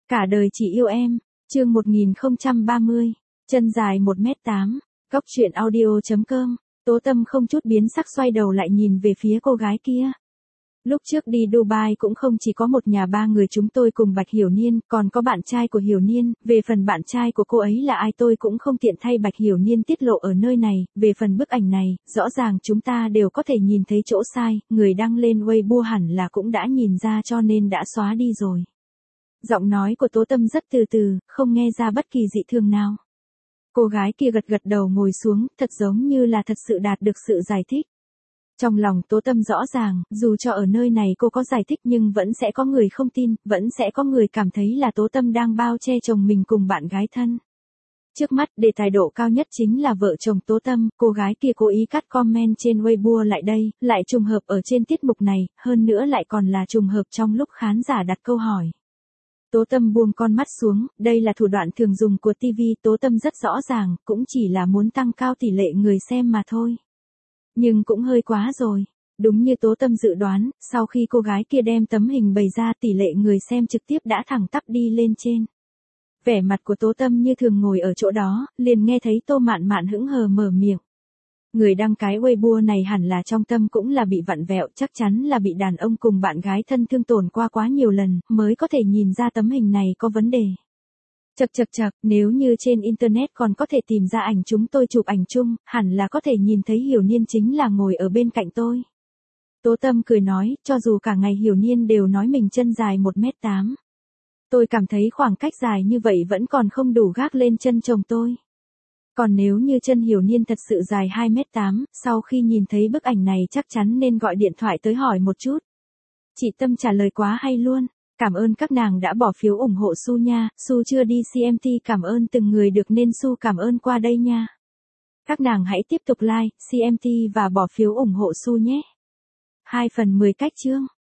Cả đời chỉ yêu em, chương 1030, chân dài 1m8, góc truyện audio.com, Tố Tâm không chút biến sắc xoay đầu lại nhìn về phía cô gái kia. Lúc trước đi Dubai cũng không chỉ có một nhà ba người chúng tôi cùng Bạch Hiểu Niên, còn có bạn trai của Hiểu Niên, về phần bạn trai của cô ấy là ai tôi cũng không tiện thay Bạch Hiểu Niên tiết lộ ở nơi này, về phần bức ảnh này, rõ ràng chúng ta đều có thể nhìn thấy chỗ sai, người đăng lên Weibo hẳn là cũng đã nhìn ra cho nên đã xóa đi rồi. Giọng nói của Tố Tâm rất từ từ, không nghe ra bất kỳ dị thường nào. Cô gái kia gật gật đầu ngồi xuống, thật giống như là thật sự đạt được sự giải thích. Trong lòng Tố Tâm rõ ràng, dù cho ở nơi này cô có giải thích nhưng vẫn sẽ có người không tin, vẫn sẽ có người cảm thấy là Tố Tâm đang bao che chồng mình cùng bạn gái thân. Trước mắt đề tài độ cao nhất chính là vợ chồng Tố Tâm, cô gái kia cố ý cắt comment trên Weibo lại đây, lại trùng hợp ở trên tiết mục này, hơn nữa lại còn là trùng hợp trong lúc khán giả đặt câu hỏi. Tố Tâm buông con mắt xuống, đây là thủ đoạn thường dùng của TV, Tố Tâm rất rõ ràng, cũng chỉ là muốn tăng cao tỷ lệ người xem mà thôi. Nhưng cũng hơi quá rồi. Đúng như Tố Tâm dự đoán, sau khi cô gái kia đem tấm hình bày ra tỷ lệ người xem trực tiếp đã thẳng tắp đi lên trên. Vẻ mặt của Tố Tâm như thường ngồi ở chỗ đó, liền nghe thấy Tô Mạn Mạn hững hờ mở miệng. Người đăng cái Weibo này hẳn là trong tâm cũng là bị vặn vẹo, chắc chắn là bị đàn ông cùng bạn gái thân thương tổn qua quá nhiều lần, mới có thể nhìn ra tấm hình này có vấn đề. Chậc, nếu như trên Internet còn có thể tìm ra ảnh chúng tôi chụp ảnh chung, hẳn là có thể nhìn thấy Hiểu Niên chính là ngồi ở bên cạnh tôi. Tố Tâm cười nói, cho dù cả ngày Hiểu Niên đều nói mình chân dài 1m8. Tôi cảm thấy khoảng cách dài như vậy vẫn còn không đủ gác lên chân chồng tôi. Còn nếu như chân Hiểu Niên thật sự dài 2m8, sau khi nhìn thấy bức ảnh này chắc chắn nên gọi điện thoại tới hỏi một chút. Chị Tâm trả lời quá hay luôn. Cảm ơn các nàng đã bỏ phiếu ủng hộ Su nha, Su chưa đi CMT, cảm ơn từng người được nên Su cảm ơn qua đây nha. Các nàng hãy tiếp tục like, CMT và bỏ phiếu ủng hộ Su nhé. 2/10 cách chương.